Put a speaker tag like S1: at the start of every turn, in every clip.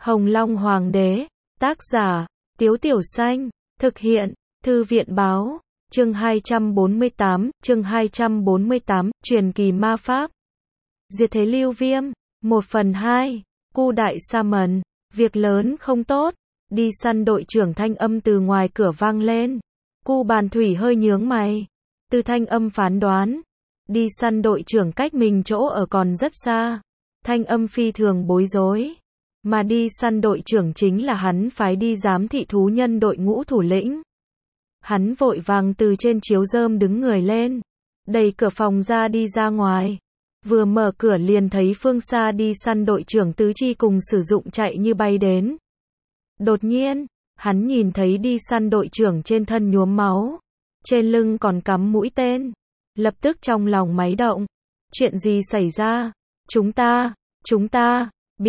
S1: Hồng Long Hoàng đế, tác giả, Tiếu Tiểu Xanh, thực hiện, Thư viện báo, chương 248, truyền kỳ ma pháp. Diệt thế lưu viêm, 1/2, Cu Đại Sa Mần, việc lớn không tốt, đi săn đội trưởng thanh âm từ ngoài cửa vang lên. Cu Bàn Thủy hơi nhướng mày, từ thanh âm phán đoán, đi săn đội trưởng cách mình chỗ ở còn rất xa. Thanh âm phi thường bối rối, mà đi săn đội trưởng chính là hắn phái đi giám thị thú nhân đội ngũ thủ lĩnh. Hắn vội vàng từ trên chiếu rơm đứng người lên, đẩy cửa phòng ra đi ra ngoài. Vừa mở cửa liền thấy phương xa đi săn đội trưởng tứ chi cùng sử dụng chạy như bay đến. Đột nhiên, hắn nhìn thấy đi săn đội trưởng trên thân nhuốm máu, trên lưng còn cắm mũi tên. Lập tức trong lòng máy động. Chuyện gì xảy ra? Chúng ta,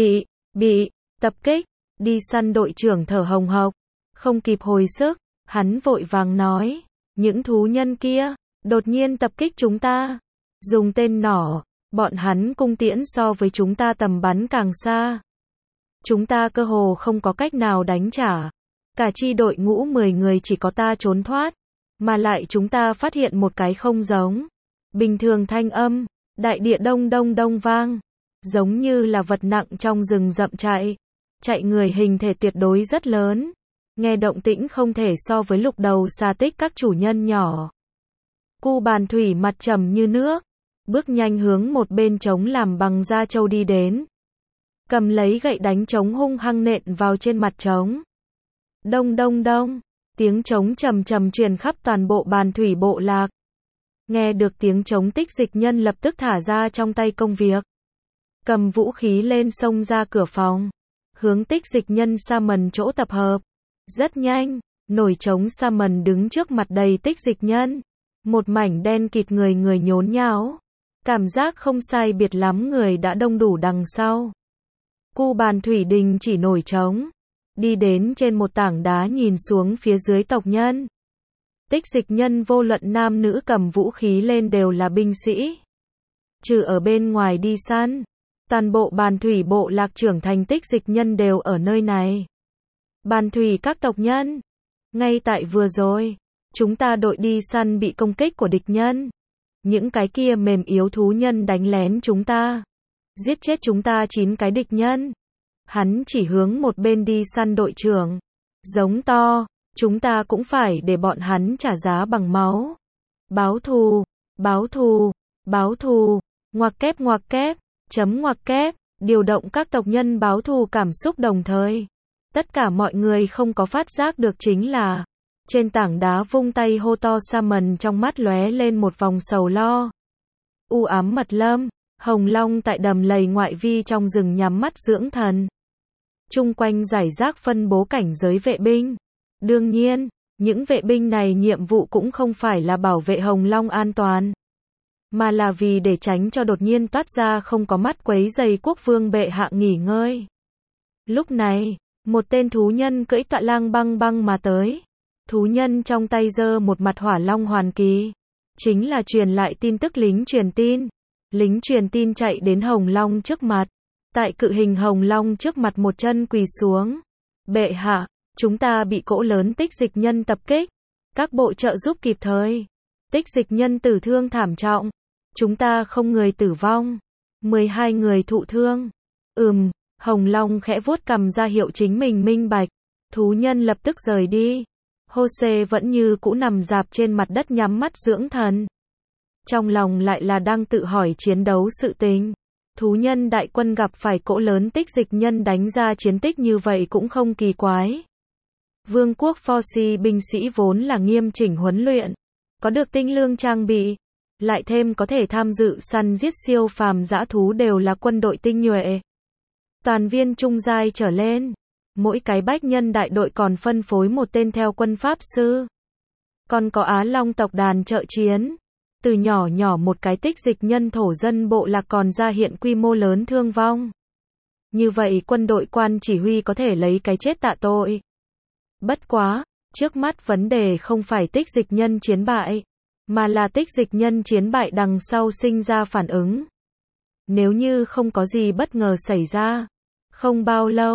S1: bị, tập kích. Đi săn đội trưởng thở hồng hộc, không kịp hồi sức, hắn vội vàng nói, những thú nhân kia, đột nhiên tập kích chúng ta. Dùng tên nỏ, bọn hắn cung tiễn so với chúng ta tầm bắn càng xa. Chúng ta cơ hồ không có cách nào đánh trả. Cả chi đội ngũ 10 người chỉ có ta trốn thoát. Mà lại chúng ta phát hiện một cái không giống bình thường thanh âm, đại địa đông đông đông vang, giống như là vật nặng trong rừng rậm chạy người hình thể tuyệt đối rất lớn, nghe động tĩnh không thể so với lục đầu xà tích các chủ nhân nhỏ. Cu Bàn Thủy mặt trầm như nước, bước nhanh hướng một bên trống làm bằng da trâu đi đến, cầm lấy gậy đánh trống hung hăng nện vào trên mặt trống. Đông đông đông, tiếng trống trầm trầm truyền khắp toàn bộ Bàn Thủy bộ lạc. Nghe được tiếng trống, Tích Dịch Nhân lập tức thả ra trong tay công việc, cầm vũ khí lên xông ra cửa phòng, hướng Tích Dịch Nhân Sa Mần chỗ tập hợp. Rất nhanh, nổi trống Sa Mần đứng trước mặt đầy Tích Dịch Nhân, một mảnh đen kịt, người nhốn nháo, cảm giác không sai biệt lắm người đã đông đủ đằng sau. Cu Bàn Thủy đình chỉ nổi trống, đi đến trên một tảng đá nhìn xuống phía dưới tộc nhân. Tích Dịch Nhân vô luận nam nữ cầm vũ khí lên đều là binh sĩ. Trừ ở bên ngoài đi săn, toàn bộ Bàn Thủy bộ lạc trưởng thành Tích Dịch Nhân đều ở nơi này. Bàn Thủy các tộc nhân, ngay tại vừa rồi, chúng ta đội đi săn bị công kích của địch nhân. Những cái kia mềm yếu thú nhân đánh lén chúng ta, giết chết chúng ta 9 cái địch nhân. Hắn chỉ hướng một bên đi săn đội trưởng, giống to, chúng ta cũng phải để bọn hắn trả giá bằng máu. Báo thù, ngoặc kép, chấm ngoặc kép, điều động các tộc nhân báo thù cảm xúc đồng thời. Tất cả mọi người không có phát giác được chính là, trên tảng đá vung tay hô to Sa Mần trong mắt lóe lên một vòng sầu lo. U ám mật lâm, Hồng Long tại đầm lầy ngoại vi trong rừng nhắm mắt dưỡng thần. Chung quanh rải rác phân bố cảnh giới vệ binh. Đương nhiên, những vệ binh này nhiệm vụ cũng không phải là bảo vệ Hồng Long an toàn, mà là vì để tránh cho đột nhiên toát ra không có mắt quấy rầy quốc vương bệ hạ nghỉ ngơi. Lúc này, một tên thú nhân cưỡi tọa lang băng băng mà tới. Thú nhân trong tay giơ một mặt hỏa long hoàn kỳ, chính là truyền lại tin tức lính truyền tin. Lính truyền tin chạy đến Hồng Long trước mặt, tại cự hình Hồng Long trước mặt một chân quỳ xuống. Bệ hạ, chúng ta bị cỗ lớn Tích Dịch Nhân tập kích, các bộ trợ giúp kịp thời. Tích Dịch Nhân tử thương thảm trọng, chúng ta không người tử vong, 12 người thụ thương. Hồng Long khẽ vuốt cằm ra hiệu chính mình minh bạch. Thú nhân lập tức rời đi. Jose vẫn như cũ nằm rạp trên mặt đất nhắm mắt dưỡng thần, trong lòng lại là đang tự hỏi chiến đấu sự tình. Thú nhân đại quân gặp phải cỗ lớn Tích Dịch Nhân đánh ra chiến tích như vậy cũng không kỳ quái. Vương quốc Forsi binh sĩ vốn là nghiêm chỉnh huấn luyện, có được tinh lương trang bị, lại thêm có thể tham dự săn giết siêu phàm dã thú, đều là quân đội tinh nhuệ. Toàn viên trung giai trở lên, mỗi cái bách nhân đại đội còn phân phối một tên theo quân pháp sư. Còn có Á Long tộc đàn trợ chiến. Từ nhỏ một cái Tích Dịch Nhân thổ dân bộ lạc còn ra hiện quy mô lớn thương vong. Như vậy quân đội quan chỉ huy có thể lấy cái chết tạ tội. Bất quá, trước mắt vấn đề không phải Tích Dịch Nhân chiến bại, mà là Tích Dịch Nhân chiến bại đằng sau sinh ra phản ứng. Nếu như không có gì bất ngờ xảy ra, không bao lâu,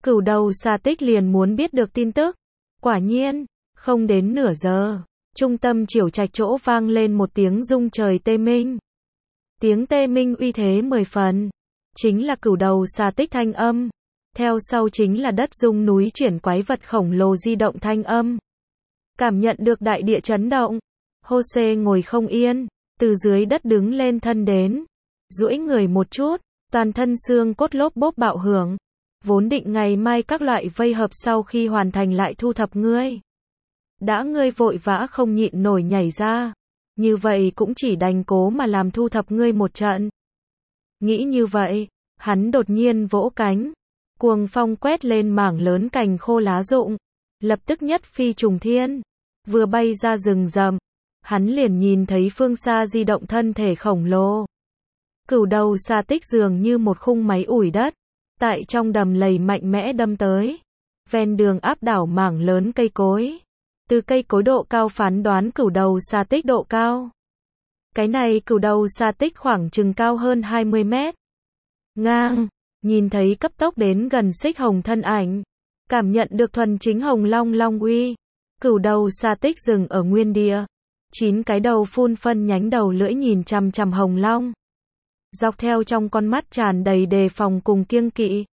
S1: Cửu đầu xà tích liền muốn biết được tin tức. Quả nhiên, không đến nửa giờ, trung tâm Chiểu Trạch chỗ vang lên một tiếng rung trời tê minh. Tiếng tê minh uy thế 10 phần, chính là cửu đầu xà tích thanh âm. Theo sau chính là đất rung núi chuyển quái vật khổng lồ di động thanh âm. Cảm nhận được đại địa chấn động, Jose ngồi không yên, từ dưới đất đứng lên thân đến, duỗi người một chút, toàn thân xương cốt lốp bốp bạo hưởng. Vốn định ngày mai các loại vây hợp sau khi hoàn thành lại thu thập ngươi. Đã ngươi vội vã không nhịn nổi nhảy ra, như vậy cũng chỉ đành cố mà làm thu thập ngươi một trận. Nghĩ như vậy, hắn đột nhiên vỗ cánh, cuồng phong quét lên mảng lớn cành khô lá rụng, lập tức nhất phi trùng thiên, vừa bay ra rừng rậm, hắn liền nhìn thấy phương xa di động thân thể khổng lồ. Cửu đầu xà tích dường như một khung máy ủi đất, tại trong đầm lầy mạnh mẽ đâm tới, ven đường áp đảo mảng lớn cây cối. Từ cây cối độ cao phán đoán cửu đầu xà tích độ cao. Cái này cửu đầu xà tích khoảng chừng cao hơn 20 mét. Ngang, nhìn thấy cấp tốc đến gần xích hồng thân ảnh, cảm nhận được thuần chính hồng long long uy. Cửu đầu xà tích dừng ở nguyên địa, 9 cái đầu phun phân nhánh đầu lưỡi nhìn chằm chằm hồng long. Dọc theo trong con mắt tràn đầy đề phòng cùng kiêng kỵ.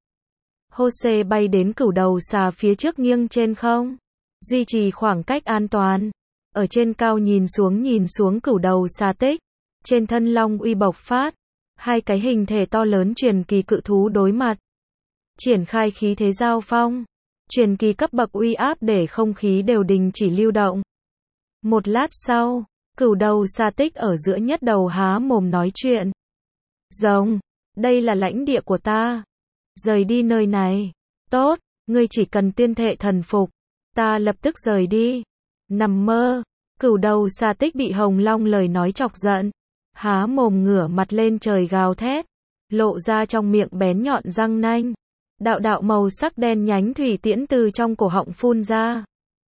S1: Jose bay đến cửu đầu xà phía trước nghiêng trên không, duy trì khoảng cách an toàn. Ở trên cao nhìn xuống cửu đầu xà tích, trên thân long uy bộc phát, hai cái hình thể to lớn truyền kỳ cự thú đối mặt. Triển khai khí thế giao phong, truyền kỳ cấp bậc uy áp để không khí đều đình chỉ lưu động. Một lát sau, cửu đầu xà tích ở giữa nhất đầu há mồm nói chuyện. Rồng, đây là lãnh địa của ta. Rời đi nơi này. Tốt, ngươi chỉ cần tuyên thệ thần phục, ta lập tức rời đi. Nằm mơ. Cửu đầu xà tích bị hồng long lời nói chọc giận, há mồm ngửa mặt lên trời gào thét, lộ ra trong miệng bén nhọn răng nanh. Đạo đạo màu sắc đen nhánh thủy tiễn từ trong cổ họng phun ra.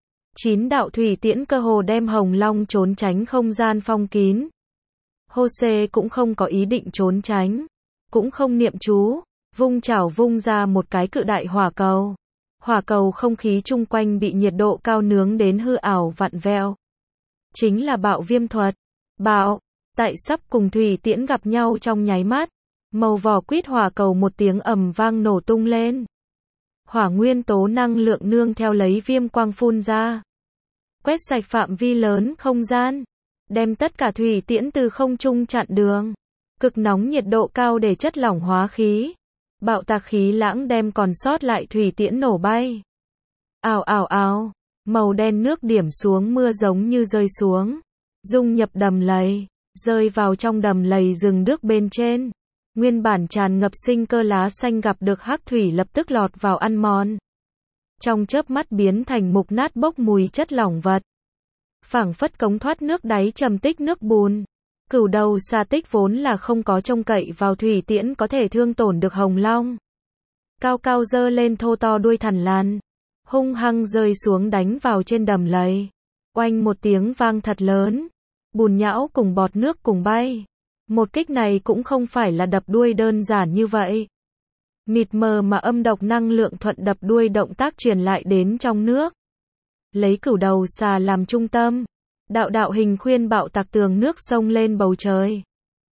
S1: 9 đạo thủy tiễn cơ hồ đem hồng long trốn tránh không gian phong kín. Jose cũng không có ý định trốn tránh, cũng không niệm chú, vung chảo vung ra một cái cự đại hỏa cầu. Hỏa cầu không khí chung quanh bị nhiệt độ cao nướng đến hư ảo vặn vẹo. Chính là bạo viêm thuật. Bạo, tại sắp cùng thủy tiễn gặp nhau trong nháy mắt, màu vỏ quýt hỏa cầu một tiếng ầm vang nổ tung lên. Hỏa nguyên tố năng lượng nương theo lấy viêm quang phun ra, quét sạch phạm vi lớn không gian, đem tất cả thủy tiễn từ không trung chặn đường. Cực nóng nhiệt độ cao để chất lỏng hóa khí, bạo tạc khí lãng đem còn sót lại thủy tiễn nổ bay. Ào ào ào, màu đen nước điểm xuống mưa giống như rơi xuống, dung nhập đầm lầy, rơi vào trong đầm lầy rừng nước bên trên. Nguyên bản tràn ngập sinh cơ lá xanh gặp được hắc thủy lập tức lọt vào ăn mòn. Trong chớp mắt biến thành mục nát bốc mùi chất lỏng vật. Phảng phất cống thoát nước đáy trầm tích nước bùn. Cửu đầu xà tích vốn là không có trông cậy vào thủy tiễn có thể thương tổn được hồng long. Cao cao giơ lên thô to đuôi thằn lằn, hung hăng rơi xuống đánh vào trên đầm lầy. Oanh một tiếng vang thật lớn, bùn nhão cùng bọt nước cùng bay. Một kích này cũng không phải là đập đuôi đơn giản như vậy. Mịt mờ mà âm độc năng lượng thuận đập đuôi động tác truyền lại đến trong nước. Lấy cửu đầu xà làm trung tâm, đạo đạo hình khuyên bạo tạc tường nước sông lên bầu trời.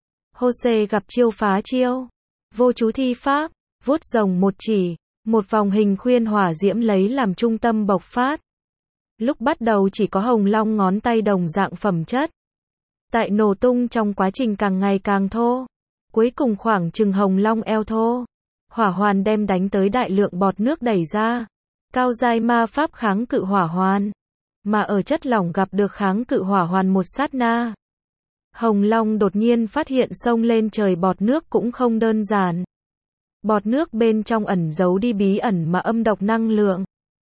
S1: Jose gặp chiêu phá chiêu, vô chú thi pháp, vuốt rồng một chỉ, một vòng hình khuyên hỏa diễm lấy làm trung tâm bộc phát. Lúc bắt đầu chỉ có hồng long ngón tay đồng dạng phẩm chất. Tại nổ tung trong quá trình càng ngày càng thô, cuối cùng khoảng chừng hồng long eo thô. Hỏa hoàn đem đánh tới đại lượng bọt nước đẩy ra. Cao giai ma pháp kháng cự hỏa hoàn. Mà ở chất lỏng gặp được kháng cự hỏa hoàn một sát na. Hồng long đột nhiên phát hiện xông lên trời bọt nước cũng không đơn giản. Bọt nước bên trong ẩn giấu đi bí ẩn mà âm độc năng lượng.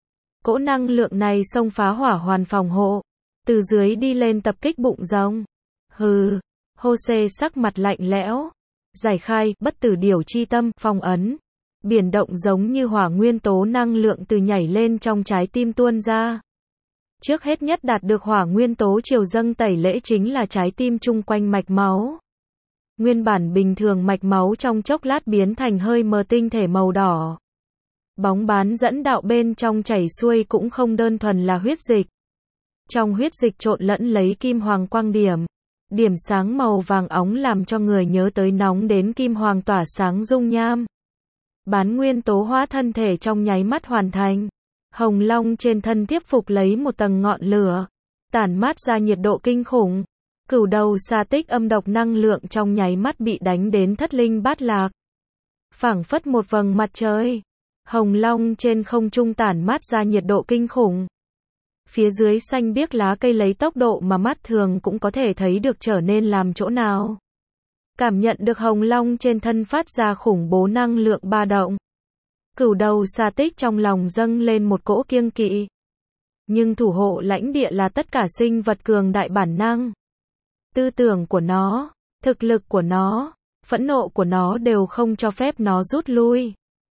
S1: Cỗ năng lượng này xông phá hỏa hoàn phòng hộ, từ dưới đi lên tập kích bụng rồng. Hừ, Jose sắc mặt lạnh lẽo, giải khai bất tử điểu chi tâm, phong ấn. Biển động giống như hỏa nguyên tố năng lượng từ nhảy lên trong trái tim tuôn ra. Trước hết nhất đạt được hỏa nguyên tố triều dâng tẩy lễ chính là trái tim chung quanh mạch máu. Nguyên bản bình thường mạch máu trong chốc lát biến thành hơi mờ tinh thể màu đỏ. Bóng bán dẫn đạo bên trong chảy xuôi cũng không đơn thuần là huyết dịch. Trong huyết dịch trộn lẫn lấy kim hoàng quang điểm. Điểm sáng màu vàng óng làm cho người nhớ tới nóng đến kim hoàng tỏa sáng dung nham. Bán nguyên tố hóa thân thể trong nháy mắt hoàn thành. Hồng long trên thân tiếp phục lấy một tầng ngọn lửa, tản mát ra nhiệt độ kinh khủng. Cửu đầu sa tích âm độc năng lượng trong nháy mắt bị đánh đến thất linh bát lạc. Phảng phất một vầng mặt trời. Hồng long trên không trung tản mát ra nhiệt độ kinh khủng. Phía dưới xanh biếc lá cây lấy tốc độ mà mắt thường cũng có thể thấy được trở nên làm chỗ nào. Cảm nhận được hồng long trên thân phát ra khủng bố năng lượng ba động. Cửu đầu sa tích trong lòng dâng lên một cỗ kiêng kỵ. Nhưng thủ hộ lãnh địa là tất cả sinh vật cường đại bản năng. Tư tưởng của nó, thực lực của nó, phẫn nộ của nó đều không cho phép nó rút lui.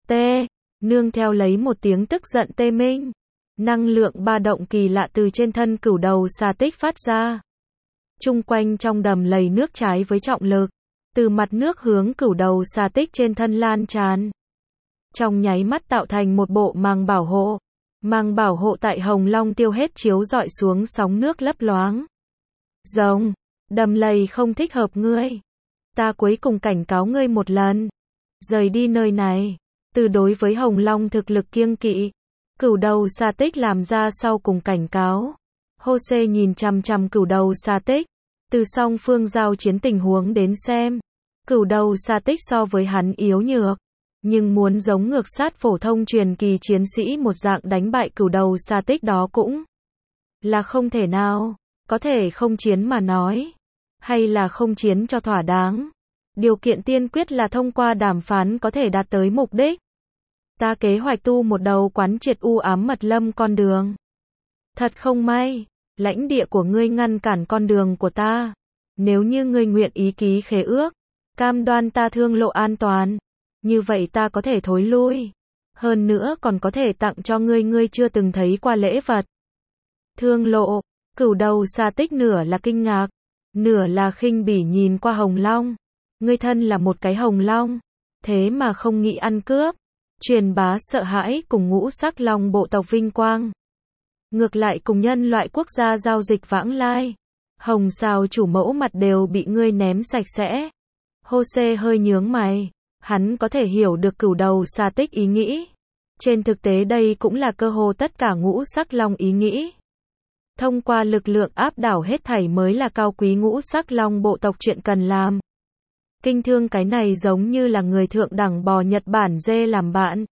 S1: Nương theo lấy một tiếng tức giận tê minh. Năng lượng ba động kỳ lạ từ trên thân cửu đầu sa tích phát ra. Chung quanh trong đầm lầy nước trái với trọng lực. Từ mặt nước hướng cửu đầu sa tích trên thân lan tràn. Trong nháy mắt tạo thành một bộ màng bảo hộ. Màng bảo hộ tại hồng long tiêu hết chiếu rọi xuống sóng nước lấp loáng. Rồng, đầm lầy không thích hợp ngươi. Ta cuối cùng cảnh cáo ngươi một lần. Rời đi nơi này. Từ đối với hồng long thực lực kiêng kỵ. Cửu đầu sa tích làm ra sau cùng cảnh cáo. Jose nhìn chằm chằm cửu đầu sa tích. Từ song phương giao chiến tình huống đến xem. Cửu đầu sa tích so với hắn yếu nhược. Nhưng muốn giống ngược sát phổ thông truyền kỳ chiến sĩ một dạng đánh bại cửu đầu sa tích đó cũng là không thể nào. Có thể không chiến mà nói. Hay là không chiến cho thỏa đáng. Điều kiện tiên quyết là thông qua đàm phán có thể đạt tới mục đích. Ta kế hoạch tu một đầu quán triệt u ám mật lâm con đường. Thật không may, lãnh địa của ngươi ngăn cản con đường của ta. Nếu như ngươi nguyện ý ký khế ước, cam đoan ta thương lộ an toàn, như vậy ta có thể thối lui. Hơn nữa còn có thể tặng cho ngươi chưa từng thấy qua lễ vật. Thương lộ, cửu đầu sa tích nửa là kinh ngạc, nửa là khinh bỉ nhìn qua hồng long. Ngươi thân là một cái hồng long, thế mà không nghĩ ăn cướp. Truyền bá sợ hãi cùng ngũ sắc long bộ tộc vinh quang. Ngược lại cùng nhân loại quốc gia giao dịch vãng lai. Hồng sao chủ mẫu mặt đều bị ngươi ném sạch sẽ. Jose hơi nhướng mày. Hắn có thể hiểu được cửu đầu sa tích ý nghĩ. Trên thực tế đây cũng là cơ hồ tất cả ngũ sắc long ý nghĩ. Thông qua lực lượng áp đảo hết thảy mới là cao quý ngũ sắc long bộ tộc chuyện cần làm. Kinh thương cái này giống như là người thượng đẳng bò Nhật Bản dê làm bạn.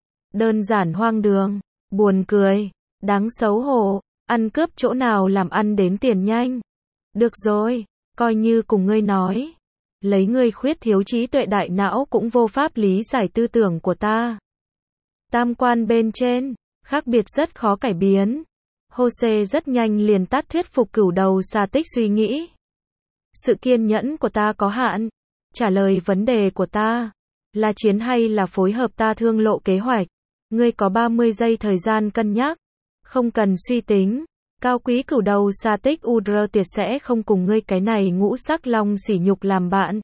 S1: Đơn giản hoang đường, buồn cười, đáng xấu hổ, ăn cướp chỗ nào làm ăn đến tiền nhanh. Được rồi, coi như cùng ngươi nói. Lấy ngươi khuyết thiếu trí tuệ đại não cũng vô pháp lý giải tư tưởng của ta. Tam quan bên trên, khác biệt rất khó cải biến. Jose rất nhanh liền tắt thuyết phục cửu đầu sa tích suy nghĩ. Sự kiên nhẫn của ta có hạn. Trả lời vấn đề của ta, là chiến hay là phối hợp ta thương lộ kế hoạch. Ngươi có 30 giây thời gian cân nhắc. Không cần suy tính. Cao quý cửu đầu sa tích Udra tuyệt sẽ không cùng ngươi cái này ngũ sắc long sỉ nhục làm bạn.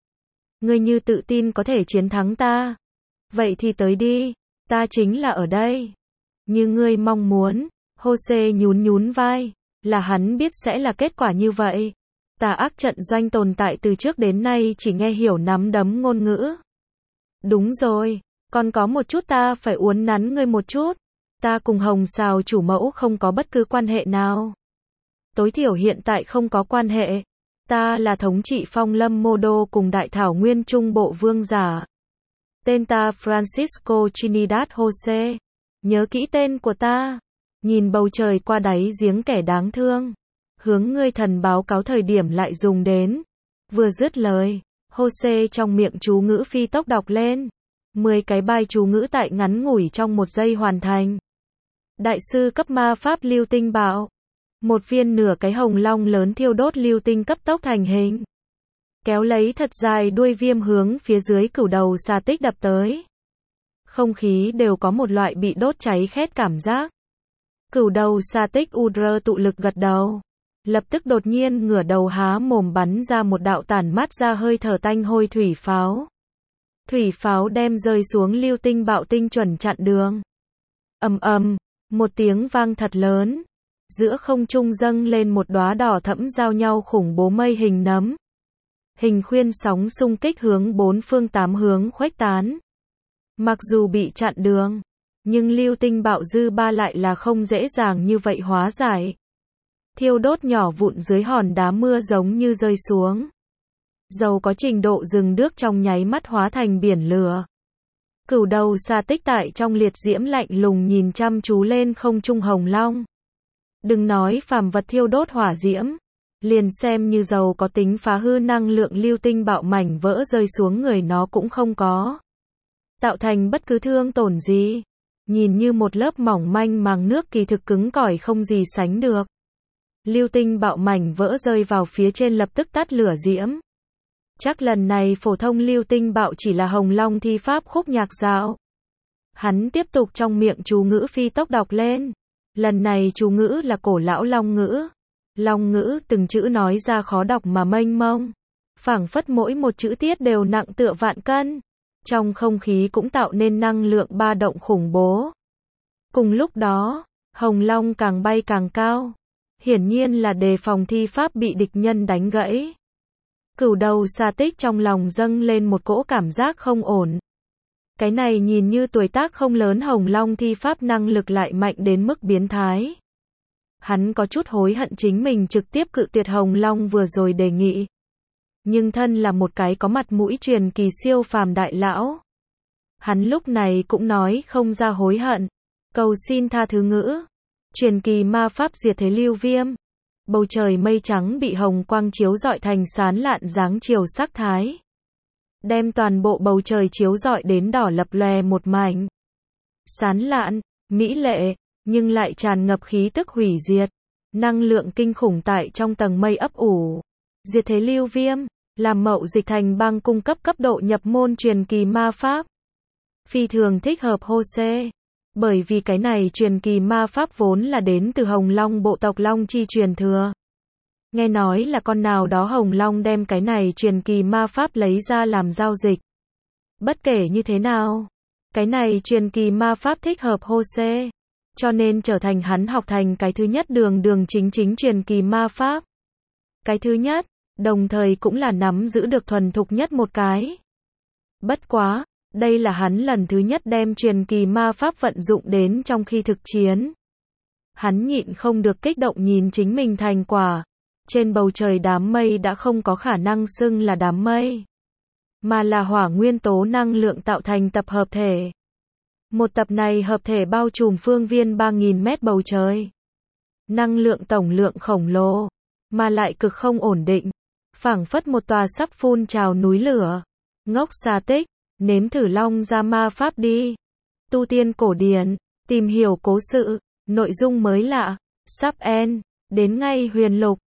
S1: Ngươi như tự tin có thể chiến thắng ta. Vậy thì tới đi. Ta chính là ở đây. Như ngươi mong muốn. Jose nhún vai. Là hắn biết sẽ là kết quả như vậy. Tà ác trận doanh tồn tại từ trước đến nay chỉ nghe hiểu nắm đấm ngôn ngữ. Đúng rồi, còn có một chút ta phải uốn nắn ngươi một chút. Ta cùng hồng sao chủ mẫu không có bất cứ quan hệ nào. Tối thiểu hiện tại không có quan hệ. Ta là thống trị phong lâm mô đô cùng đại thảo nguyên trung bộ vương giả. Tên ta Francisco Trinidad Jose. Nhớ kỹ tên của ta. Nhìn bầu trời qua đáy giếng kẻ đáng thương. Hướng ngươi thần báo cáo thời điểm lại dùng đến. Vừa dứt lời, Jose trong miệng chú ngữ phi tốc đọc lên. 10 cái bài chú ngữ tại ngắn ngủi trong 1 giây hoàn thành. Đại sư cấp ma pháp lưu tinh bạo. Một viên nửa cái hồng long lớn thiêu đốt lưu tinh cấp tốc thành hình. Kéo lấy thật dài đuôi viêm hướng phía dưới cửu đầu sa tích đập tới. Không khí đều có một loại bị đốt cháy khét cảm giác. Cửu đầu sa tích Udra tụ lực gật đầu. Lập tức đột nhiên ngửa đầu há mồm bắn ra một đạo tản mát ra hơi thở tanh hôi thủy pháo. Thủy pháo đem rơi xuống lưu tinh bạo tinh chuẩn chặn đường. Ầm ầm, một tiếng vang thật lớn. Giữa không trung dâng lên một đóa đỏ thẫm giao nhau khủng bố mây hình nấm. Hình khuyên sóng xung kích hướng bốn phương tám hướng khuếch tán. Mặc dù bị chặn đường, nhưng lưu tinh bạo dư ba lại là không dễ dàng như vậy hóa giải. Thiêu đốt nhỏ vụn dưới hòn đá mưa giống như rơi xuống. Dầu có trình độ rừng đước trong nháy mắt hóa thành biển lửa. Cửu đầu xà tích tại trong liệt diễm lạnh lùng nhìn chăm chú lên không trung hồng long. Đừng nói phàm vật thiêu đốt hỏa diễm, liền xem như dầu có tính phá hư năng lượng lưu tinh bạo mảnh vỡ rơi xuống người nó cũng không có tạo thành bất cứ thương tổn gì. Nhìn như một lớp mỏng manh màng nước kỳ thực cứng cỏi không gì sánh được. Lưu tinh bạo mảnh vỡ rơi vào phía trên lập tức tắt lửa diễm. Chắc lần này phổ thông lưu tinh bạo chỉ là hồng long thi pháp khúc nhạc dạo. Hắn tiếp tục trong miệng chú ngữ phi tốc đọc lên. Lần này chú ngữ là cổ lão long ngữ. Long ngữ từng chữ nói ra khó đọc mà mênh mông. Phảng phất mỗi một chữ tiết đều nặng tựa vạn cân. Trong không khí cũng tạo nên năng lượng ba động khủng bố. Cùng lúc đó, hồng long càng bay càng cao. Hiển nhiên là đề phòng thi pháp bị địch nhân đánh gãy. Cửu đầu xà tích trong lòng dâng lên một cỗ cảm giác không ổn. Cái này nhìn như tuổi tác không lớn hồng long thi pháp năng lực lại mạnh đến mức biến thái. Hắn có chút hối hận chính mình trực tiếp cự tuyệt hồng long vừa rồi đề nghị. Nhưng thân là một cái có mặt mũi truyền kỳ siêu phàm đại lão. Hắn lúc này cũng nói không ra hối hận. Cầu xin tha thứ ngữ. Truyền kỳ ma pháp diệt thế lưu viêm. Bầu trời mây trắng bị hồng quang chiếu rọi thành sán lạn dáng chiều sắc thái. Đem toàn bộ bầu trời chiếu rọi đến đỏ lập lòe một mảnh. Sán lạn, mỹ lệ, nhưng lại tràn ngập khí tức hủy diệt. Năng lượng kinh khủng tại trong tầng mây ấp ủ. Diệt thế lưu viêm, làm mậu dịch thành băng cung cấp cấp độ nhập môn truyền kỳ ma pháp. Phi thường thích hợp Jose. Bởi vì cái này truyền kỳ ma pháp vốn là đến từ Hồng Long bộ tộc Long Chi truyền thừa. Nghe nói là con nào đó Hồng Long đem cái này truyền kỳ ma pháp lấy ra làm giao dịch. Bất kể như thế nào, cái này truyền kỳ ma pháp thích hợp Jose. Cho nên trở thành hắn học thành cái thứ nhất đường chính truyền kỳ ma pháp. Cái thứ nhất, đồng thời cũng là nắm giữ được thuần thục nhất một cái. Bất quá, đây là hắn lần thứ nhất đem truyền kỳ ma pháp vận dụng đến trong khi thực chiến. Hắn nhịn không được kích động nhìn chính mình thành quả. Trên bầu trời đám mây đã không có khả năng xưng là đám mây, mà là hỏa nguyên tố năng lượng tạo thành tập hợp thể. Một tập này hợp thể bao trùm phương viên 3.000 mét bầu trời. Năng lượng tổng lượng khổng lồ, mà lại cực không ổn định. Phảng phất một tòa sắp phun trào núi lửa. Ngốc xà tích, nếm thử long ra ma pháp đi. Tu tiên cổ điển, tìm hiểu cố sự, nội dung mới lạ, sắp end, đến ngay huyền lục.